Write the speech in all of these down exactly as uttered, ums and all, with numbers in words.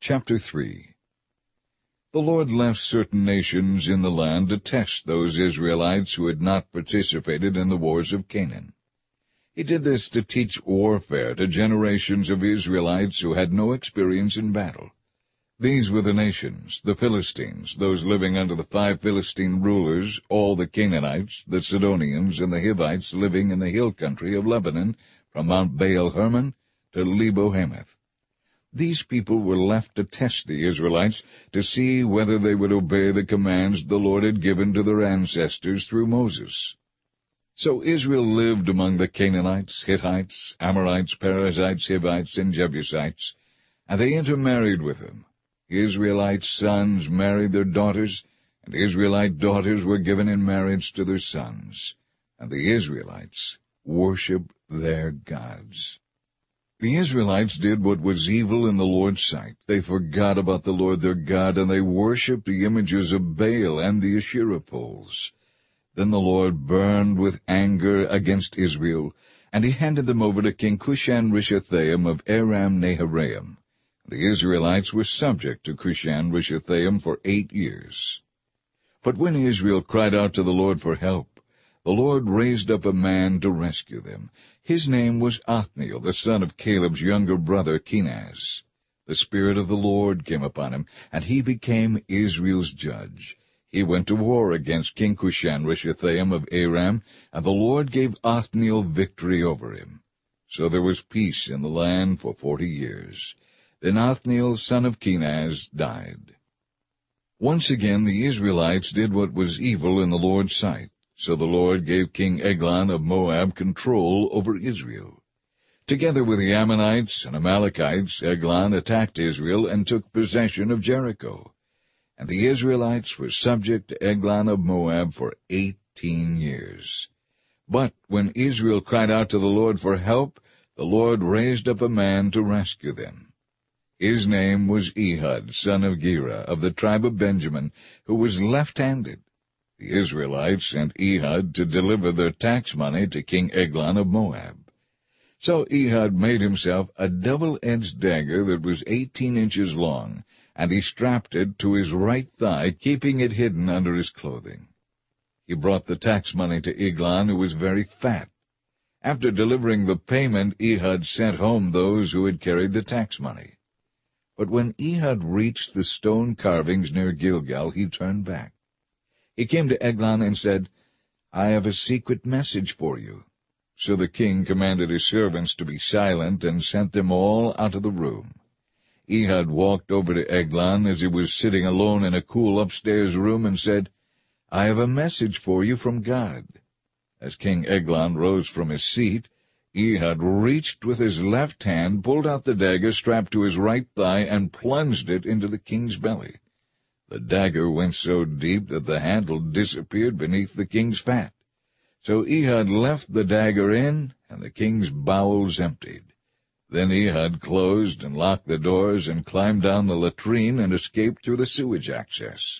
Chapter three. The Lord left certain nations in the land to test those Israelites who had not participated in the wars of Canaan. He did this to teach warfare to generations of Israelites who had no experience in battle. These were the nations, the Philistines, those living under the five Philistine rulers, all the Canaanites, the Sidonians, and the Hivites living in the hill country of Lebanon, from Mount Baal-Hermon to Lebo-Hamath. These people were left to test the Israelites to see whether they would obey the commands the Lord had given to their ancestors through Moses. So Israel lived among the Canaanites, Hittites, Amorites, Perizzites, Hivites, and Jebusites, and they intermarried with them. Israelite sons married their daughters, and Israelite daughters were given in marriage to their sons, and the Israelites worshipped their gods. The Israelites did what was evil in the Lord's sight. They forgot about the Lord their God, and they worshipped the images of Baal and the Asherah poles. Then the Lord burned with anger against Israel, and he handed them over to King Cushan-Rishathaim of Aram-Naharaim. The Israelites were subject to Cushan-Rishathaim for eight years. But when Israel cried out to the Lord for help, the Lord raised up a man to rescue them. His name was Othniel, the son of Caleb's younger brother Kenaz. The Spirit of the Lord came upon him, and he became Israel's judge. He went to war against King Cushan-Rishathaim of Aram, and the Lord gave Othniel victory over him. So there was peace in the land for forty years. Then Othniel, son of Kenaz, died. Once again the Israelites did what was evil in the Lord's sight. So the Lord gave King Eglon of Moab control over Israel. Together with the Ammonites and Amalekites, Eglon attacked Israel and took possession of Jericho. And the Israelites were subject to Eglon of Moab for eighteen years. But when Israel cried out to the Lord for help, the Lord raised up a man to rescue them. His name was Ehud, son of Gera, of the tribe of Benjamin, who was left-handed. The Israelites sent Ehud to deliver their tax money to King Eglon of Moab. So Ehud made himself a double-edged dagger that was eighteen inches long, and he strapped it to his right thigh, keeping it hidden under his clothing. He brought the tax money to Eglon, who was very fat. After delivering the payment, Ehud sent home those who had carried the tax money. But when Ehud reached the stone carvings near Gilgal, he turned back. He came to Eglon and said, "I have a secret message for you." So the king commanded his servants to be silent and sent them all out of the room. Ehud walked over to Eglon as he was sitting alone in a cool upstairs room and said, "I have a message for you from God." As King Eglon rose from his seat, Ehud reached with his left hand, pulled out the dagger strapped to his right thigh, and plunged it into the king's belly. The dagger went so deep that the handle disappeared beneath the king's fat. So Ehud left the dagger in, and the king's bowels emptied. Then Ehud closed and locked the doors and climbed down the latrine and escaped through the sewage access.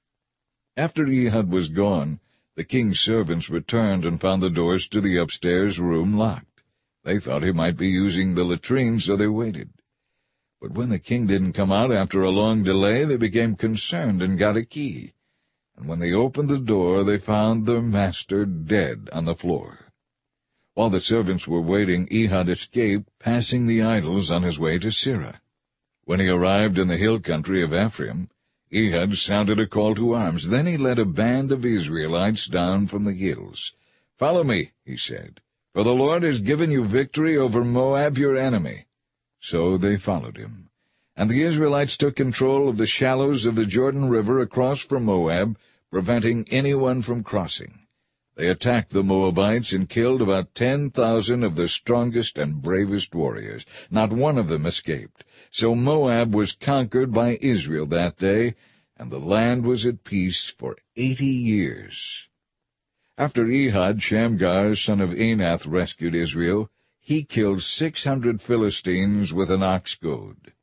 After Ehud was gone, the king's servants returned and found the doors to the upstairs room locked. They thought he might be using the latrine, so they waited. But when the king didn't come out after a long delay, they became concerned and got a key. And when they opened the door, they found their master dead on the floor. While the servants were waiting, Ehud escaped, passing the idols on his way to Sirah. When he arrived in the hill country of Ephraim, Ehud sounded a call to arms. Then he led a band of Israelites down from the hills. "Follow me," he said, "for the Lord has given you victory over Moab, your enemy." So they followed him. And the Israelites took control of the shallows of the Jordan River across from Moab, preventing anyone from crossing. They attacked the Moabites and killed about ten thousand of their strongest and bravest warriors. Not one of them escaped. So Moab was conquered by Israel that day, and the land was at peace for eighty years. After Ehud, Shamgar, son of Anath, rescued Israel, he killed six hundred Philistines with an ox goad.